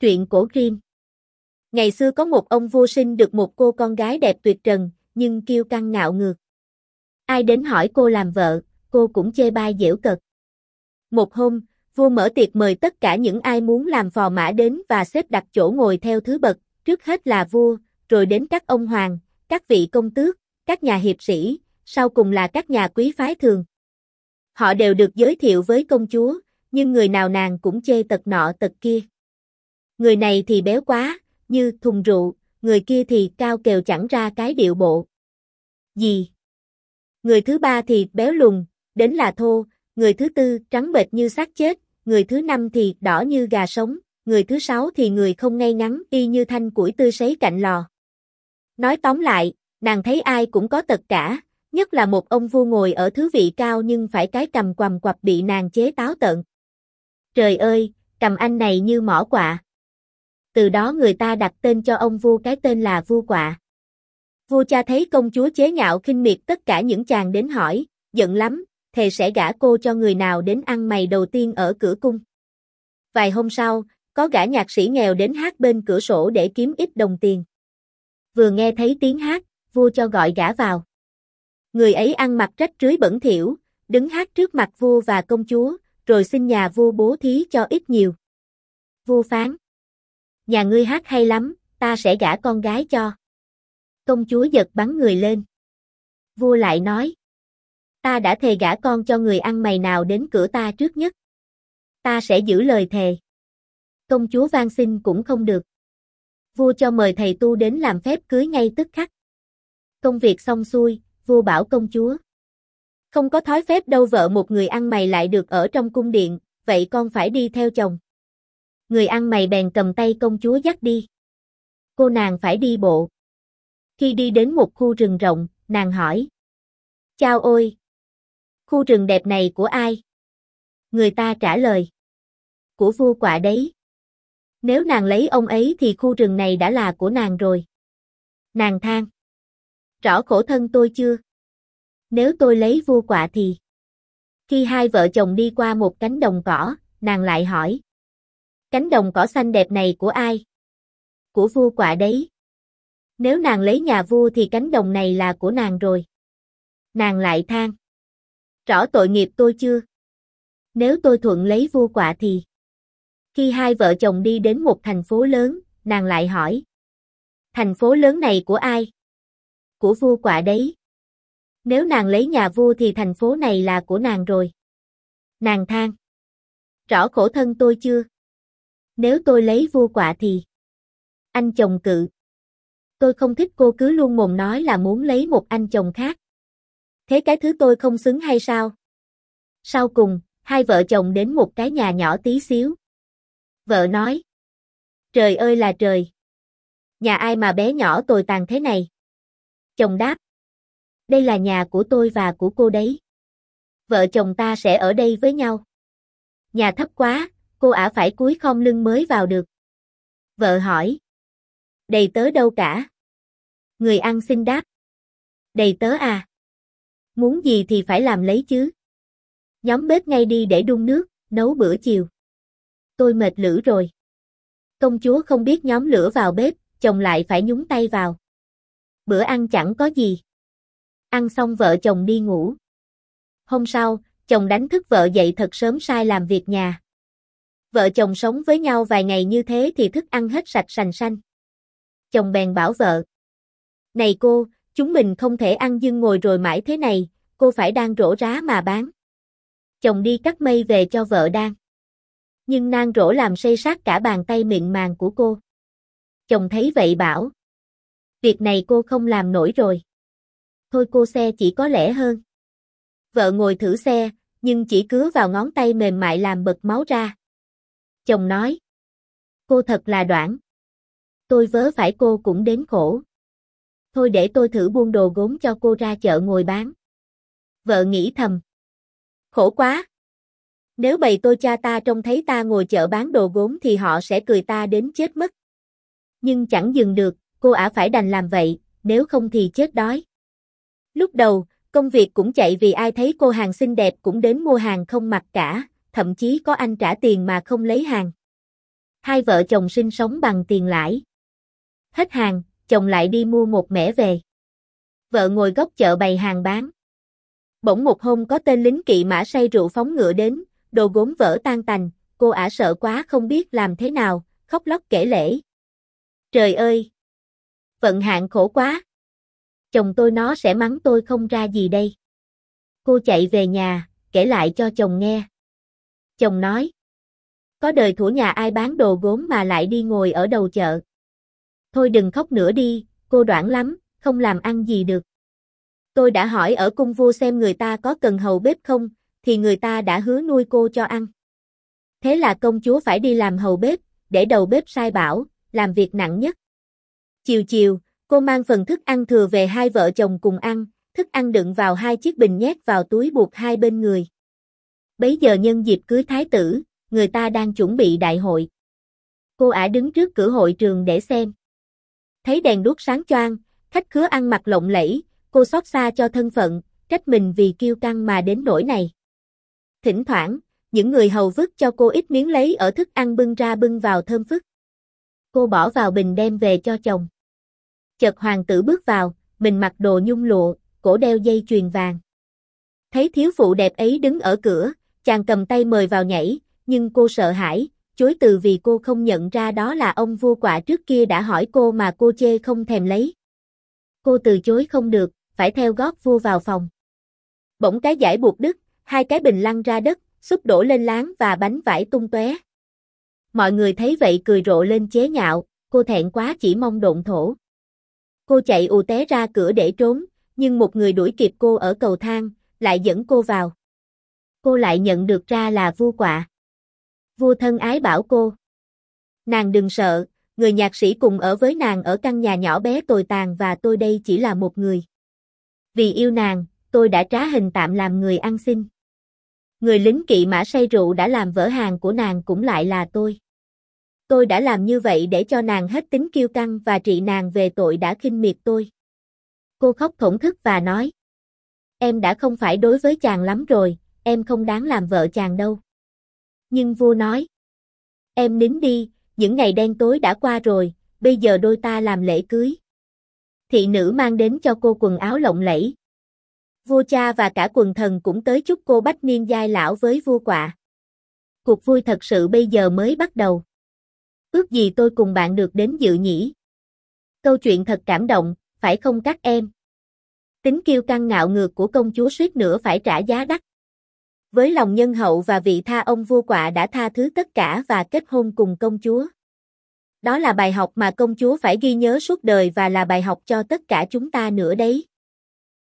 Truyện cổ Grimm. Ngày xưa có một ông vua sinh được một cô con gái đẹp tuyệt trần, nhưng kiêu căng ngạo ngược. Ai đến hỏi cô làm vợ, cô cũng chê bai giễu cợt. Một hôm, vua mở tiệc mời tất cả những ai muốn làm phò mã đến và xếp đặt chỗ ngồi theo thứ bậc, trước hết là vua, rồi đến các ông hoàng, các vị công tước, các nhà hiệp sĩ, sau cùng là các nhà quý phái thường. Họ đều được giới thiệu với công chúa, nhưng người nào nàng cũng chê tật nọ tật kia. Người này thì béo quá, như thùng rượu, người kia thì cao kèo chẳng ra cái điệu bộ gì. Người thứ ba thì béo lùn, đến là thô, người thứ tư trắng bệch như xác chết, người thứ năm thì đỏ như gà sống, người thứ sáu thì người không ngay ngắn y như thanh củi tươi sấy cạnh lò. Nói tóm lại, nàng thấy ai cũng có tật cả, nhất là một ông vua ngồi ở thứ vị cao nhưng phải cái cằm quằm quặp bị nàng chế táo tợn. Trời ơi, cằm anh này như mỏ quạ. Từ đó người ta đặt tên cho ông vua cái tên là vua quạ. Vua cha thấy công chúa chế nhạo khinh miệt tất cả những chàng đến hỏi, giận lắm, thề sẽ gả cô cho người nào đến ăn mày đầu tiên ở cửa cung. Vài hôm sau, có gã nhạc sĩ nghèo đến hát bên cửa sổ để kiếm ít đồng tiền. Vừa nghe thấy tiếng hát, vua cho gọi gã vào. Người ấy ăn mặc rách rưới bẩn thỉu, đứng hát trước mặt vua và công chúa, rồi xin nhà vua bố thí cho ít nhiều. Vua phán: nhà ngươi hát hay lắm, ta sẽ gả con gái cho. Công chúa giật bắn người lên. Vua lại nói: ta đã thề gả con cho người ăn mày nào đến cửa ta trước nhất. Ta sẽ giữ lời thề. Công chúa van xin cũng không được. Vua cho mời thầy tu đến làm phép cưới ngay tức khắc. Công việc xong xuôi, vua bảo công chúa: không có thói phép đâu vợ một người ăn mày lại được ở trong cung điện, vậy con phải đi theo chồng. Người ăn mày bèn cầm tay công chúa dắt đi. Cô nàng phải đi bộ. Khi đi đến một khu rừng rộng, nàng hỏi: chao ôi! Khu rừng đẹp này của ai? Người ta trả lời: của vua quạ đấy. Nếu nàng lấy ông ấy thì khu rừng này đã là của nàng rồi. Nàng than: rõ khổ thân tôi chưa? Nếu tôi lấy vua quạ thì... Khi hai vợ chồng đi qua một cánh đồng cỏ, nàng lại hỏi: cánh đồng cỏ xanh đẹp này của ai? Của vua quạ đấy. Nếu nàng lấy nhà vua thì cánh đồng này là của nàng rồi. Nàng lại than: rõ tội nghiệp tôi chưa? Nếu tôi thuận lấy vua quạ thì... Khi hai vợ chồng đi đến một thành phố lớn, nàng lại hỏi: thành phố lớn này của ai? Của vua quạ đấy. Nếu nàng lấy nhà vua thì thành phố này là của nàng rồi. Nàng than: rõ khổ thân tôi chưa? Nếu tôi lấy vua quạ thì... Anh chồng cự: tôi không thích cô cứ luôn mồm nói là muốn lấy một anh chồng khác. Thế cái thứ tôi không xứng hay sao? Sau cùng, hai vợ chồng đến một cái nhà nhỏ tí xíu. Vợ nói: trời ơi là trời! Nhà ai mà bé nhỏ tồi tàn thế này? Chồng đáp: đây là nhà của tôi và của cô đấy. Vợ chồng ta sẽ ở đây với nhau. Nhà thấp quá, cô ả phải cúi khom lưng mới vào được. Vợ hỏi: đầy tớ đâu cả? Người ăn xin đáp: đầy tớ à? Muốn gì thì phải làm lấy chứ. Nhóm bếp ngay đi để đun nước, nấu bữa chiều. Tôi mệt lử rồi. Công chúa không biết nhóm lửa vào bếp, chồng lại phải nhúng tay vào. Bữa ăn chẳng có gì. Ăn xong vợ chồng đi ngủ. Hôm sau, chồng đánh thức vợ dậy thật sớm sai làm việc nhà. Vợ chồng sống với nhau vài ngày như thế thì thức ăn hết sạch sành sanh. Chồng bèn bảo vợ: này cô, chúng mình không thể ăn dưng ngồi rồi mãi thế này, cô phải đan rổ rá mà bán. Chồng đi cắt mây về cho vợ đan. Nhưng nang rổ làm xây xát cả bàn tay mịn màng của cô. Chồng thấy vậy bảo: việc này cô không làm nổi rồi. Thôi cô xe chỉ có lẽ hơn. Vợ ngồi thử xe, nhưng chỉ cứa vào ngón tay mềm mại làm bật máu ra. Chồng nói: cô thật là đoản. Tôi vớ phải cô cũng đến khổ. Thôi để tôi thử buôn đồ gốm cho cô ra chợ ngồi bán. Vợ nghĩ thầm: khổ quá. Nếu bầy tôi cha ta trông thấy ta ngồi chợ bán đồ gốm thì họ sẽ cười ta đến chết mất. Nhưng chẳng dừng được, cô ả phải đành làm vậy, nếu không thì chết đói. Lúc đầu, công việc cũng chạy vì ai thấy cô hàng xinh đẹp cũng đến mua hàng không mặc cả, thậm chí có anh trả tiền mà không lấy hàng. Hai vợ chồng sinh sống bằng tiền lãi. Hết hàng, chồng lại đi mua một mẻ về. Vợ ngồi góc chợ bày hàng bán. Bỗng một hôm có tên lính kỵ mã say rượu phóng ngựa đến, đồ gốm vỡ tan tành, cô ả sợ quá không biết làm thế nào, khóc lóc kể lể. Trời ơi! Vận hạn khổ quá! Chồng tôi nó sẽ mắng tôi không ra gì đây. Cô chạy về nhà, kể lại cho chồng nghe. Chồng nói. Có đời thủa nhà ai bán đồ gốm mà lại đi ngồi ở đầu chợ. Thôi đừng khóc nữa đi, cô đoản lắm, không làm ăn gì được. Tôi đã hỏi ở cung vua xem người ta có cần hầu bếp không, thì người ta đã hứa nuôi cô cho ăn. Thế là công chúa phải đi làm hầu bếp, để đầu bếp sai bảo, làm việc nặng nhất. Chiều chiều, cô mang phần thức ăn thừa về hai vợ chồng cùng ăn, thức ăn đựng vào hai chiếc bình nhét vào túi buộc hai bên người. Bấy giờ nhân dịp cưới thái tử, người ta đang chuẩn bị đại hội. Cô ả đứng trước cửa hội trường để xem. Thấy đèn đuốc sáng choang, khách khứa ăn mặc lộng lẫy, cô xót xa cho thân phận, trách mình vì kiêu căng mà đến nỗi này. Thỉnh thoảng, những người hầu vứt cho cô ít miếng lấy ở thức ăn bưng ra bưng vào thơm phức. Cô bỏ vào bình đem về cho chồng. Chợt hoàng tử bước vào, mình mặc đồ nhung lụa, cổ đeo dây chuyền vàng. Thấy thiếu phụ đẹp ấy đứng ở cửa, chàng cầm tay mời vào nhảy, nhưng cô sợ hãi, chối từ vì cô không nhận ra đó là ông vua Quạ trước kia đã hỏi cô mà cô chê không thèm lấy. Cô từ chối không được, phải theo gót vua vào phòng. Bỗng cái dải buộc đứt, hai cái bình lăn ra đất, súp đổ lên láng và bánh vải tung tóe. Mọi người thấy vậy cười rộ lên chế nhạo, cô thẹn quá chỉ mong độn thổ. Cô chạy ù té ra cửa để trốn, nhưng một người đuổi kịp cô ở cầu thang, lại dẫn cô vào. Cô lại nhận được ra là vua Quạ. Vua thân ái bảo cô. Nàng đừng sợ, người nhạc sĩ cùng ở với nàng ở căn nhà nhỏ bé tồi tàn và tôi đây chỉ là một người. Vì yêu nàng, tôi đã trá hình tạm làm người ăn xin. Người lính kỵ mã say rượu đã làm vỡ hàng của nàng cũng lại là tôi. Tôi đã làm như vậy để cho nàng hết tính kiêu căng và trị nàng về tội đã khinh miệt tôi. Cô khóc thổn thức và nói. Em đã không phải đối với chàng lắm rồi, em không đáng làm vợ chàng đâu. Nhưng vua nói. Em nín đi, những ngày đen tối đã qua rồi, bây giờ đôi ta làm lễ cưới. Thị nữ mang đến cho cô quần áo lộng lẫy. Vua cha và cả quần thần cũng tới chúc cô bách niên giai lão với vua Quạ. Cuộc vui thật sự bây giờ mới bắt đầu. Ước gì tôi cùng bạn được đến dự nhỉ. Câu chuyện thật cảm động, phải không các em? Tính kiêu căng ngạo ngược của công chúa suýt nữa phải trả giá đắt. Với lòng nhân hậu và vị tha ông vua Quạ đã tha thứ tất cả và kết hôn cùng công chúa. Đó là bài học mà công chúa phải ghi nhớ suốt đời và là bài học cho tất cả chúng ta nữa đấy.